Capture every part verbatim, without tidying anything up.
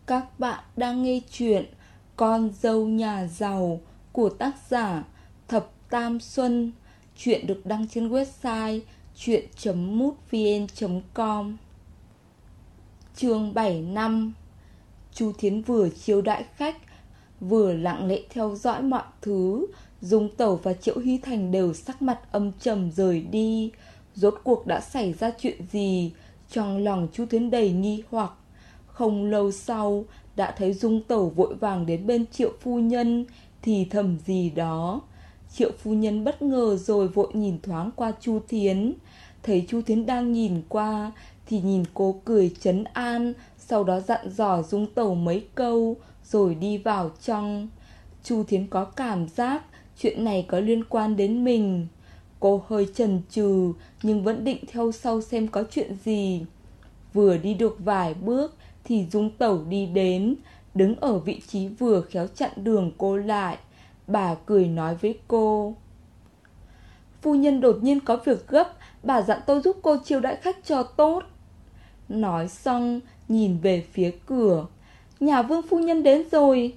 Các bạn đang nghe chuyện Con dâu nhà giàu của tác giả Thập Tam Xuân. Chuyện được đăng trên website chuyện chấm mútvn chấm com. Chương bảy năm. Chu Thiến vừa chiêu đãi khách, vừa lặng lẽ theo dõi mọi thứ. Dung Tẩu và Triệu Hy Thành đều sắc mặt âm trầm rời đi. Rốt cuộc đã xảy ra chuyện gì? Trong lòng Chu Thiến đầy nghi hoặc. Không lâu sau, đã thấy Dung Tẩu vội vàng đến bên Triệu phu nhân, thì thầm gì đó. Triệu phu nhân bất ngờ rồi vội nhìn thoáng qua Chu Thiến. Thấy Chu Thiến đang nhìn qua, thì nhìn cô cười trấn an, sau đó dặn dò Dung Tẩu mấy câu, rồi đi vào trong. Chu Thiến có cảm giác chuyện này có liên quan đến mình. Cô hơi chần chừ, nhưng vẫn định theo sau xem có chuyện gì. Vừa đi được vài bước, thì Dung Tẩu đi đến, đứng ở vị trí vừa khéo chặn đường cô lại. Bà cười nói với cô: "Phu nhân đột nhiên có việc gấp, bà dặn tôi giúp cô chiêu đãi khách cho tốt." Nói xong, nhìn về phía cửa: "Nhà Vương phu nhân đến rồi."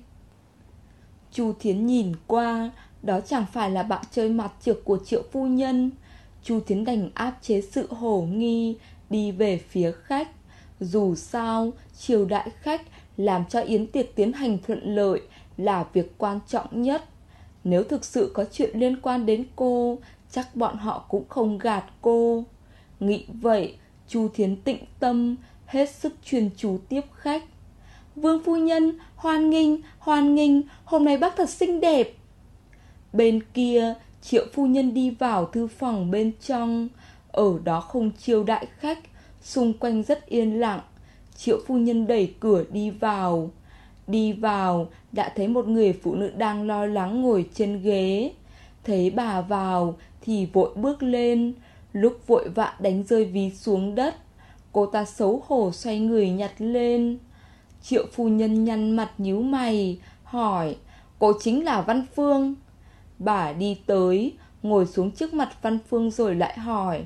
Chu Thiến nhìn qua, đó chẳng phải là bạn chơi mặt trược của Triệu phu nhân. Chu Thiến đành áp chế sự hồ nghi, đi về phía khách. Dù sao, chiêu đãi khách, làm cho yến tiệc tiến hành thuận lợi là việc quan trọng nhất. Nếu thực sự có chuyện liên quan đến cô, chắc bọn họ cũng không gạt cô. Nghĩ vậy, Chu Thiến tĩnh tâm, hết sức chuyên chú tiếp khách. "Vương phu nhân, hoan nghênh, hoan nghênh, hôm nay bác thật xinh đẹp." Bên kia, Triệu phu nhân đi vào thư phòng bên trong. Ở đó không chiêu đãi khách, xung quanh rất yên lặng. Triệu phu nhân đẩy cửa đi vào. Đi vào, đã thấy một người phụ nữ đang lo lắng ngồi trên ghế. Thấy bà vào thì vội bước lên, lúc vội vã đánh rơi ví xuống đất. Cô ta xấu hổ xoay người nhặt lên. Triệu phu nhân nhăn mặt nhíu mày, hỏi: "Cô chính là Văn Phương?" Bà đi tới, ngồi xuống trước mặt Văn Phương rồi lại hỏi: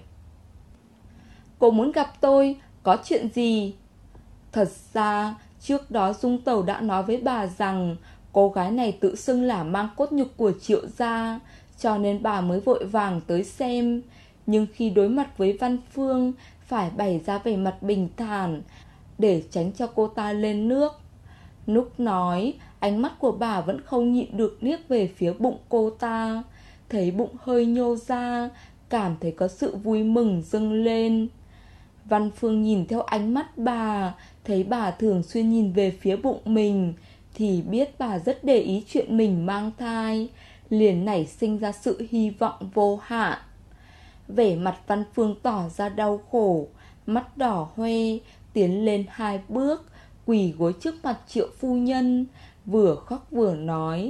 "Cô muốn gặp tôi, có chuyện gì?" Thật ra, trước đó Dung Tẩu đã nói với bà rằng cô gái này tự xưng là mang cốt nhục của Triệu gia, cho nên bà mới vội vàng tới xem. Nhưng khi đối mặt với Văn Phương, phải bày ra vẻ mặt bình thản, để tránh cho cô ta lên nước. Lúc nói, ánh mắt của bà vẫn không nhịn được liếc về phía bụng cô ta. Thấy bụng hơi nhô ra, cảm thấy có sự vui mừng dâng lên. Văn Phương nhìn theo ánh mắt bà, thấy bà thường xuyên nhìn về phía bụng mình, thì biết bà rất để ý chuyện mình mang thai, liền nảy sinh ra sự hy vọng vô hạn. Vẻ mặt Văn Phương tỏ ra đau khổ, mắt đỏ hoe, tiến lên hai bước, quỳ gối trước mặt Triệu phu nhân, vừa khóc vừa nói: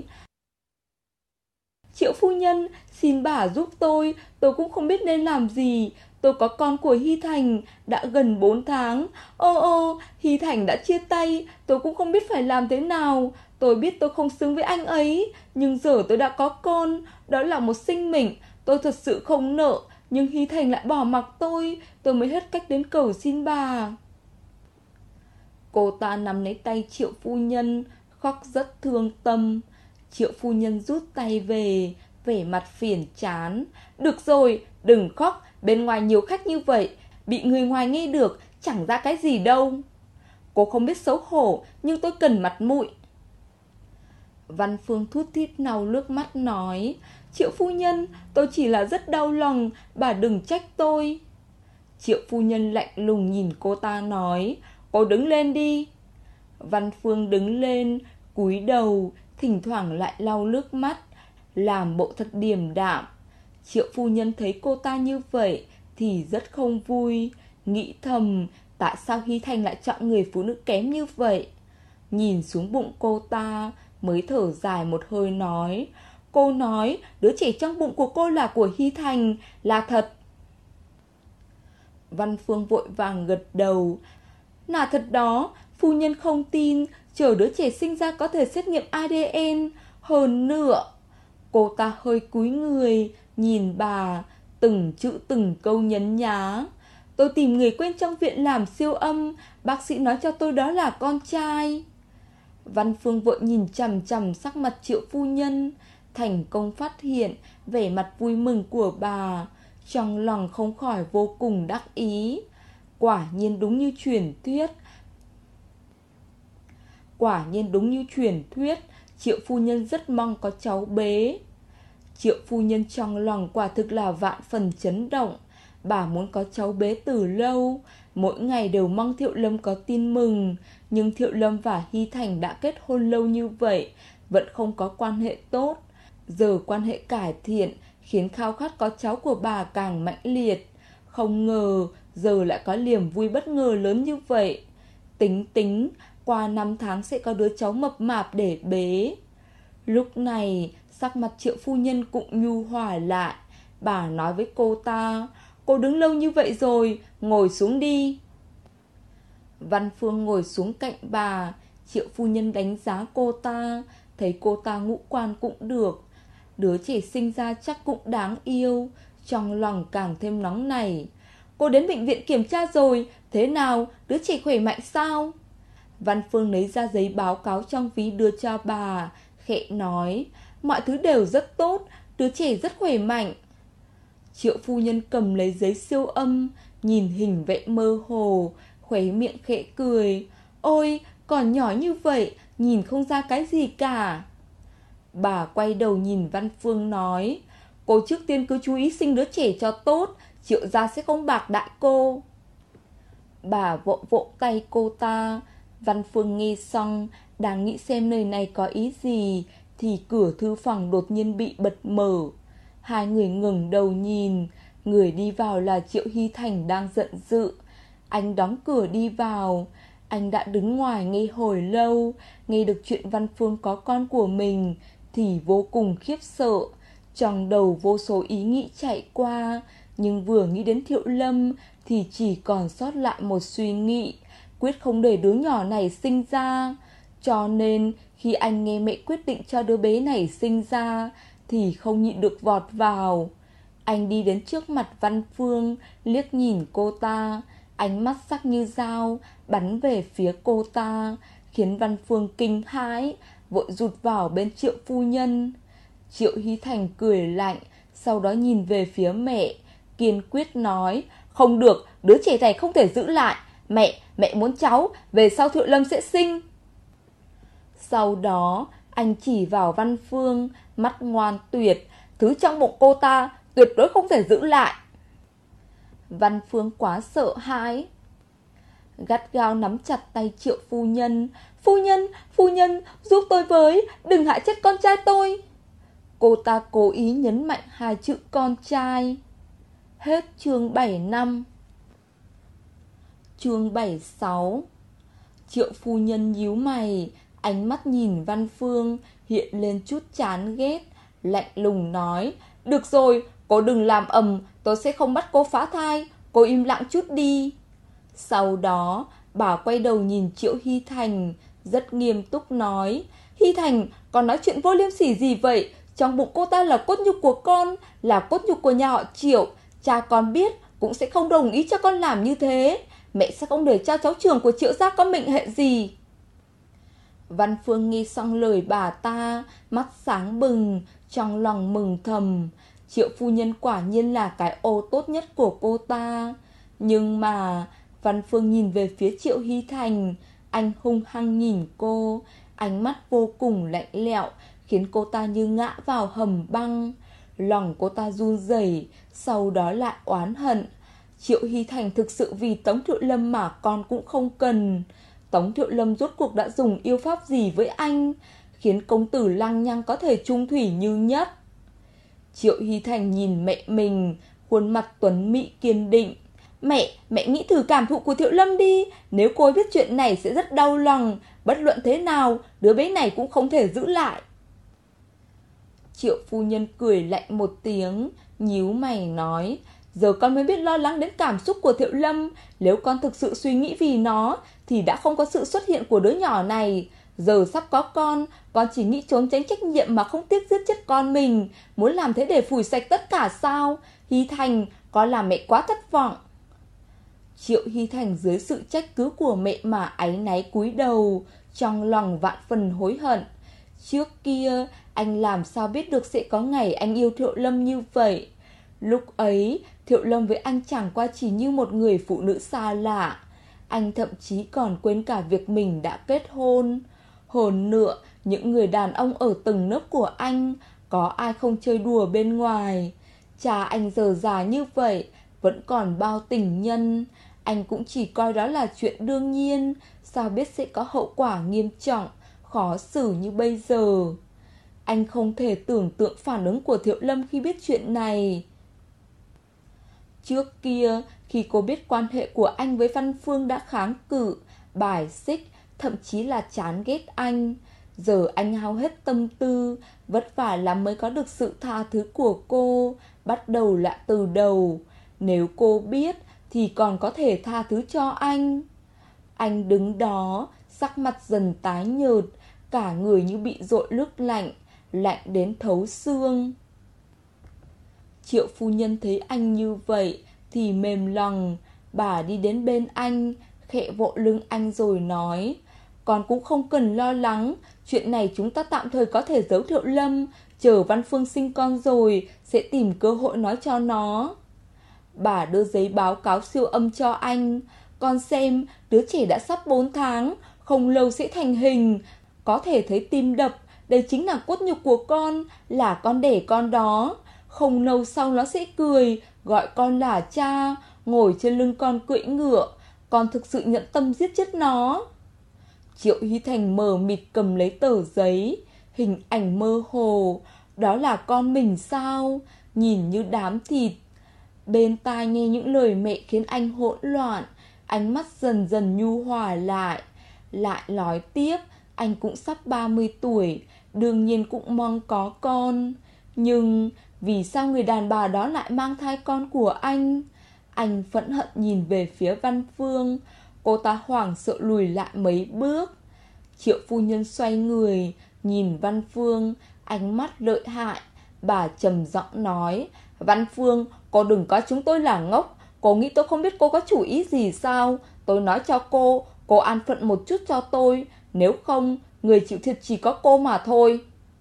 "Triệu phu nhân, xin bà giúp tôi, tôi cũng không biết nên làm gì. Tôi có con của Hy Thành, đã gần bốn tháng. Ô ô, Hy Thành đã chia tay, tôi cũng không biết phải làm thế nào. Tôi biết tôi không xứng với anh ấy, nhưng giờ tôi đã có con, đó là một sinh mệnh, tôi thật sự không nợ. Nhưng Hy Thành lại bỏ mặc tôi, tôi mới hết cách đến cầu xin bà." Cô ta nắm lấy tay Triệu phu nhân, khóc rất thương tâm. Triệu phu nhân rút tay về, vẻ mặt phiền chán: "Được rồi, đừng khóc, bên ngoài nhiều khách như vậy, bị người ngoài nghe được, chẳng ra cái gì đâu." "Cô không biết xấu hổ, nhưng tôi cần mặt mũi." Văn Phương thút thít lau nước mắt nói: "Triệu phu nhân, tôi chỉ là rất đau lòng, bà đừng trách tôi." Triệu phu nhân lạnh lùng nhìn cô ta nói: "Cô đứng lên đi." Văn Phương đứng lên, cúi đầu, thỉnh thoảng lại lau nước mắt, làm bộ thật điềm đạm. Triệu phu nhân thấy cô ta như vậy thì rất không vui, nghĩ thầm tại sao Hy Thành lại chọn người phụ nữ kém như vậy. Nhìn xuống bụng cô ta, mới thở dài một hơi nói: "Cô nói đứa trẻ trong bụng của cô là của Hy Thành, là thật." Văn Phương vội vàng gật đầu: "Là thật đó, phu nhân không tin, chờ đứa trẻ sinh ra có thể xét nghiệm a đê en. Hơn nữa..." Cô ta hơi cúi người, nhìn bà, từng chữ từng câu nhấn nhá: "Tôi tìm người quen trong viện làm siêu âm, bác sĩ nói cho tôi đó là con trai." Văn Phương vội nhìn chằm chằm sắc mặt Triệu phu nhân, thành công phát hiện vẻ mặt vui mừng của bà, trong lòng không khỏi vô cùng đắc ý. Quả nhiên đúng như truyền thuyết. Quả nhiên đúng như truyền thuyết, Triệu phu nhân rất mong có cháu bế. Triệu phu nhân trong lòng quả thực là vạn phần chấn động. Bà muốn có cháu bế từ lâu, mỗi ngày đều mong Thiệu Lâm có tin mừng. Nhưng Thiệu Lâm và Hy Thành đã kết hôn lâu như vậy, vẫn không có quan hệ tốt. Giờ quan hệ cải thiện khiến khao khát có cháu của bà càng mãnh liệt. Không ngờ giờ lại có niềm vui bất ngờ lớn như vậy. Tính tính qua năm tháng sẽ có đứa cháu mập mạp để bế. Lúc này sắc mặt Triệu phu nhân cũng nhu hòa lại. Bà nói với cô ta: "Cô đứng lâu như vậy rồi, ngồi xuống đi." Văn Phương ngồi xuống cạnh bà. Triệu phu nhân đánh giá cô ta, thấy cô ta ngũ quan cũng được, đứa trẻ sinh ra chắc cũng đáng yêu, trong lòng càng thêm nóng nảy. "Cô đến bệnh viện kiểm tra rồi, thế nào, đứa trẻ khỏe mạnh sao?" Văn Phương lấy ra giấy báo cáo trong ví đưa cho bà, khẽ nói: "Mọi thứ đều rất tốt, đứa trẻ rất khỏe mạnh." Triệu phu nhân cầm lấy giấy siêu âm, nhìn hình vẽ mơ hồ, khóe miệng khẽ cười: "Ôi, còn nhỏ như vậy, nhìn không ra cái gì cả." Bà quay đầu nhìn Văn Phương nói: "Cô trước tiên cứ chú ý sinh đứa trẻ cho tốt, Triệu gia sẽ không bạc đãi cô." Bà vỗ vỗ tay cô ta. Văn Phương nghe xong, đang nghĩ xem lời này có ý gì, thì cửa thư phòng đột nhiên bị bật mở. Hai người ngẩng đầu nhìn, người đi vào là Triệu Hy Thành đang giận dữ. Anh đóng cửa đi vào. Anh đã đứng ngoài nghe hồi lâu, nghe được chuyện Văn Phương có con của mình thì vô cùng khiếp sợ. Trong đầu vô số ý nghĩ chạy qua, nhưng vừa nghĩ đến Thiệu Lâm thì chỉ còn sót lại một suy nghĩ: quyết không để đứa nhỏ này sinh ra. Cho nên khi anh nghe mẹ quyết định cho đứa bé này sinh ra thì không nhịn được vọt vào. Anh đi đến trước mặt Văn Phương, liếc nhìn cô ta, ánh mắt sắc như dao bắn về phía cô ta, khiến Văn Phương kinh hãi, vội rụt vào bên Triệu phu nhân. Triệu Hy Thành cười lạnh, sau đó nhìn về phía mẹ, kiên quyết nói: "Không được, đứa trẻ này không thể giữ lại. Mẹ, mẹ muốn cháu, về sau Thiệu Lâm sẽ sinh." Sau đó anh chỉ vào Văn Phương, mắt ngoan tuyệt: "Thứ trong bụng cô ta tuyệt đối không thể giữ lại." Văn Phương quá sợ hãi, gắt gao nắm chặt tay Triệu phu nhân. "Phu nhân, phu nhân, giúp tôi với, đừng hại chết con trai tôi." Cô ta cố ý nhấn mạnh hai chữ con trai. Hết chương bảy năm. Chương bảy sáu. Triệu phu nhân nhíu mày, ánh mắt nhìn Văn Phương hiện lên chút chán ghét, lạnh lùng nói: "Được rồi, cô đừng làm ầm, tôi sẽ không bắt cô phá thai, cô im lặng chút đi." Sau đó bà quay đầu nhìn Triệu Hy Thành, rất nghiêm túc nói: "Hy Thành, con nói chuyện vô liêm sỉ gì vậy? Trong bụng cô ta là cốt nhục của con, là cốt nhục của nhà họ Triệu. Cha con biết cũng sẽ không đồng ý cho con làm như thế. Mẹ sẽ không để cho cháu trưởng của Triệu gia có mệnh hệ gì." Văn Phương nghe xong lời bà ta, mắt sáng bừng, trong lòng mừng thầm. Triệu phu nhân quả nhiên là cái ô tốt nhất của cô ta. Nhưng mà Văn Phương nhìn về phía Triệu Hy Thành, anh hung hăng nhìn cô, ánh mắt vô cùng lạnh lẽo, khiến cô ta như ngã vào hầm băng. Lòng cô ta run rẩy, sau đó lại oán hận. Triệu Hy Thành thực sự vì Tống Thiệu Lâm mà con cũng không cần. Tống Thiệu Lâm rốt cuộc đã dùng yêu pháp gì với anh, khiến công tử lăng nhăng có thể chung thủy như nhất? Triệu Hy Thành nhìn mẹ mình, khuôn mặt tuấn mỹ kiên định. "Mẹ, mẹ nghĩ thử cảm thụ của Thiệu Lâm đi. Nếu cô ấy biết chuyện này sẽ rất đau lòng. Bất luận thế nào, đứa bé này cũng không thể giữ lại." Triệu phu nhân cười lạnh một tiếng, nhíu mày nói: "Giờ con mới biết lo lắng đến cảm xúc của Thiệu Lâm. Nếu con thực sự suy nghĩ vì nó thì đã không có sự xuất hiện của đứa nhỏ này. Giờ sắp có con, con chỉ nghĩ trốn tránh trách nhiệm mà không tiếc giết chết con mình. Muốn làm thế để phủi sạch tất cả sao? Hy Thành, con làm mẹ quá thất vọng." Triệu Hy Thành dưới sự trách cứ của mẹ mà áy náy cúi đầu, trong lòng vạn phần hối hận. Trước kia, anh làm sao biết được sẽ có ngày anh yêu Thiệu Lâm như vậy. Lúc ấy, Thiệu Lâm với anh chẳng qua chỉ như một người phụ nữ xa lạ. Anh thậm chí còn quên cả việc mình đã kết hôn. Hơn nữa, những người đàn ông ở từng lớp của anh, có ai không chơi đùa bên ngoài. Cha anh giờ già như vậy, vẫn còn bao tình nhân. Anh cũng chỉ coi đó là chuyện đương nhiên, sao biết sẽ có hậu quả nghiêm trọng, khó xử như bây giờ. Anh không thể tưởng tượng phản ứng của Thiệu Lâm khi biết chuyện này. Trước kia, khi cô biết quan hệ của anh với Văn Phương đã kháng cự, bài xích, thậm chí là chán ghét anh. Giờ anh hao hết tâm tư, vất vả lắm mới có được sự tha thứ của cô, bắt đầu lại từ đầu. Nếu cô biết thì còn có thể tha thứ cho anh. Anh đứng đó, sắc mặt dần tái nhợt, cả người như bị dội nước lạnh, lạnh đến thấu xương. Triệu phu nhân thấy anh như vậy thì mềm lòng. Bà đi đến bên anh, khẽ vỗ lưng anh rồi nói: Con cũng không cần lo lắng, chuyện này chúng ta tạm thời có thể giấu Thiệu Lâm, chờ Văn Phương sinh con rồi sẽ tìm cơ hội nói cho nó. Bà đưa giấy báo cáo siêu âm cho anh. Con xem, đứa trẻ đã sắp bốn tháng, không lâu sẽ thành hình, có thể thấy tim đập, đây chính là cốt nhục của con, là con đẻ con đó. Không lâu sau nó sẽ cười, gọi con là cha, ngồi trên lưng con cưỡi ngựa. Con thực sự nhẫn tâm giết chết nó. Triệu Hy Thành mờ mịt cầm lấy tờ giấy, hình ảnh mơ hồ. Đó là con mình sao? Nhìn như đám thịt. Bên tai nghe những lời mẹ khiến anh hỗn loạn, ánh mắt dần dần nhu hòa lại. Lại nói tiếp, anh cũng sắp ba mươi tuổi, đương nhiên cũng mong có con. Nhưng vì sao người đàn bà đó lại mang thai con của anh? Anh phẫn hận nhìn về phía Văn Phương. Cô ta hoảng sợ lùi lại mấy bước. Triệu phu nhân xoay người, nhìn Văn Phương, ánh mắt lợi hại. Bà trầm giọng nói: Văn Phương, cô đừng coi chúng tôi là ngốc. Cô nghĩ tôi không biết cô có chủ ý gì sao? Tôi nói cho cô, cô an phận một chút cho tôi. Nếu không, người chịu thiệt chỉ có cô mà thôi.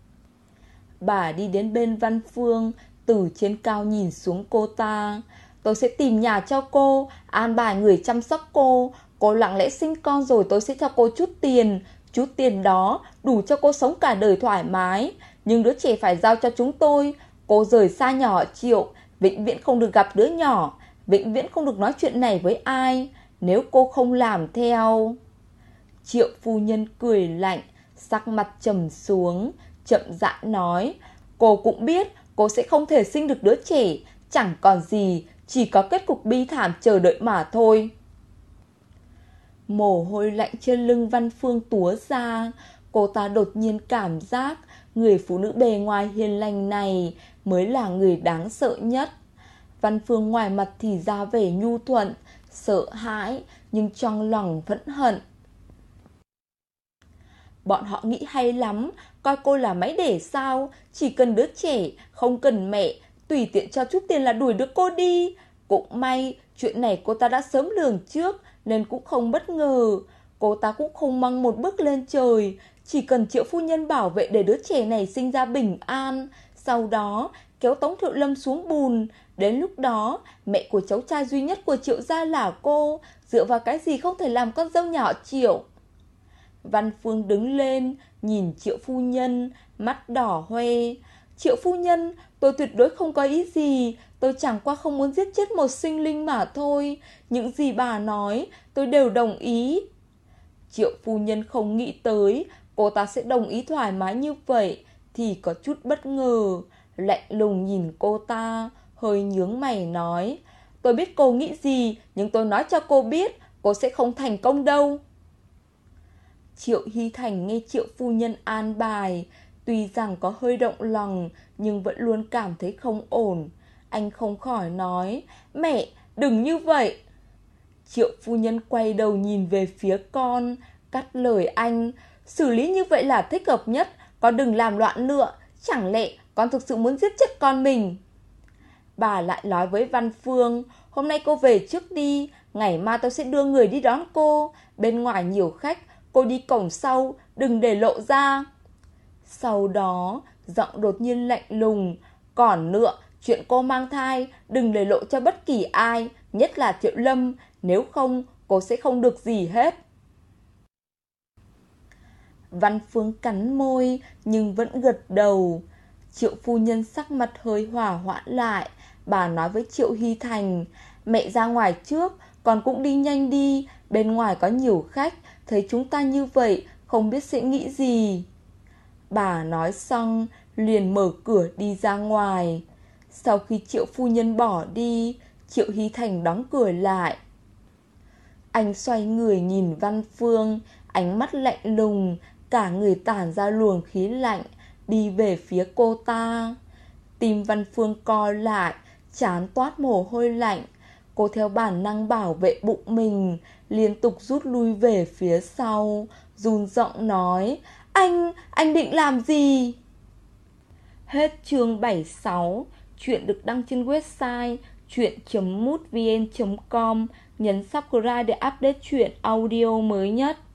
Bà đi đến bên Văn Phương, từ trên cao nhìn xuống cô ta. Tôi sẽ tìm nhà cho cô, an bài người chăm sóc cô. Cô lặng lẽ sinh con rồi tôi sẽ cho cô chút tiền. Chút tiền đó đủ cho cô sống cả đời thoải mái. Nhưng đứa trẻ phải giao cho chúng tôi. Cô rời xa nhà họ Triệu, vĩnh viễn không được gặp đứa nhỏ, vĩnh viễn không được nói chuyện này với ai. Nếu cô không làm theo... Triệu phu nhân cười lạnh, sắc mặt trầm xuống, chậm rãi nói: Cô cũng biết cô sẽ không thể sinh được đứa trẻ, chẳng còn gì, chỉ có kết cục bi thảm chờ đợi mà thôi. Mồ hôi lạnh trên lưng Văn Phương túa ra. Cô ta đột nhiên cảm giác người phụ nữ bề ngoài hiền lành này mới là người đáng sợ nhất. Văn Phương ngoài mặt thì ra vẻ nhu thuận, sợ hãi, nhưng trong lòng vẫn hận. Bọn họ nghĩ hay lắm, coi cô là máy để sao, chỉ cần đứa trẻ, không cần mẹ, tùy tiện cho chút tiền là đuổi được cô đi. Cũng may, chuyện này cô ta đã sớm lường trước, nên cũng không bất ngờ. Cô ta cũng không mong một bước lên trời, chỉ cần Triệu phu nhân bảo vệ để đứa trẻ này sinh ra bình an, sau đó kéo Tống Thiệu Lâm xuống bùn. Đến lúc đó, mẹ của cháu trai duy nhất của Triệu gia là cô, dựa vào cái gì không thể làm con dâu nhà họ Triệu. Văn Phương đứng lên, nhìn Triệu phu nhân, mắt đỏ hoe. Triệu phu nhân, tôi tuyệt đối không có ý gì, tôi chẳng qua không muốn giết chết một sinh linh mà thôi. Những gì bà nói, tôi đều đồng ý. Triệu phu nhân không nghĩ tới cô ta sẽ đồng ý thoải mái như vậy, thì có chút bất ngờ. Lạnh lùng nhìn cô ta, hơi nhướng mày nói: Tôi biết cô nghĩ gì, nhưng tôi nói cho cô biết, cô sẽ không thành công đâu. Triệu Hy Thành nghe Triệu phu nhân an bài, tuy rằng có hơi động lòng, nhưng vẫn luôn cảm thấy không ổn. Anh không khỏi nói: Mẹ, đừng như vậy. Triệu phu nhân quay đầu nhìn về phía con, cắt lời anh: Xử lý như vậy là thích hợp nhất, con đừng làm loạn nữa. Chẳng lẽ con thực sự muốn giết chết con mình? Bà lại nói với Văn Phương: Hôm nay cô về trước đi, Ngày mai tôi sẽ đưa người đi đón cô. Bên ngoài nhiều khách, cô đi cổng sau, đừng để lộ ra. Sau đó, giọng đột nhiên lạnh lùng. Còn nữa, chuyện cô mang thai, đừng để lộ cho bất kỳ ai, nhất là Triệu Lâm, nếu không, cô sẽ không được gì hết. Văn Phương cắn môi, nhưng vẫn gật đầu. Triệu phu nhân sắc mặt hơi hỏa hoãn lại. Bà nói với Triệu Hy Thành, mẹ ra ngoài trước, con cũng đi nhanh đi, bên ngoài có nhiều khách, thấy chúng ta như vậy, không biết sẽ nghĩ gì. Bà nói xong, liền mở cửa đi ra ngoài. Sau khi Triệu phu nhân bỏ đi, Triệu Hy Thành đóng cửa lại. Anh xoay người nhìn Văn Phương, ánh mắt lạnh lùng, cả người tản ra luồng khí lạnh, đi về phía cô ta. Tim Văn Phương co lại, trán toát mồ hôi lạnh. Cô theo bản năng bảo vệ bụng mình, liên tục rút lui về phía sau, run giọng nói, Anh, anh định làm gì? Hết chương bảy mươi sáu. Chuyện được đăng trên website chuyện chấm mútvn chấm com. Nhấn subscribe để update chuyện audio mới nhất.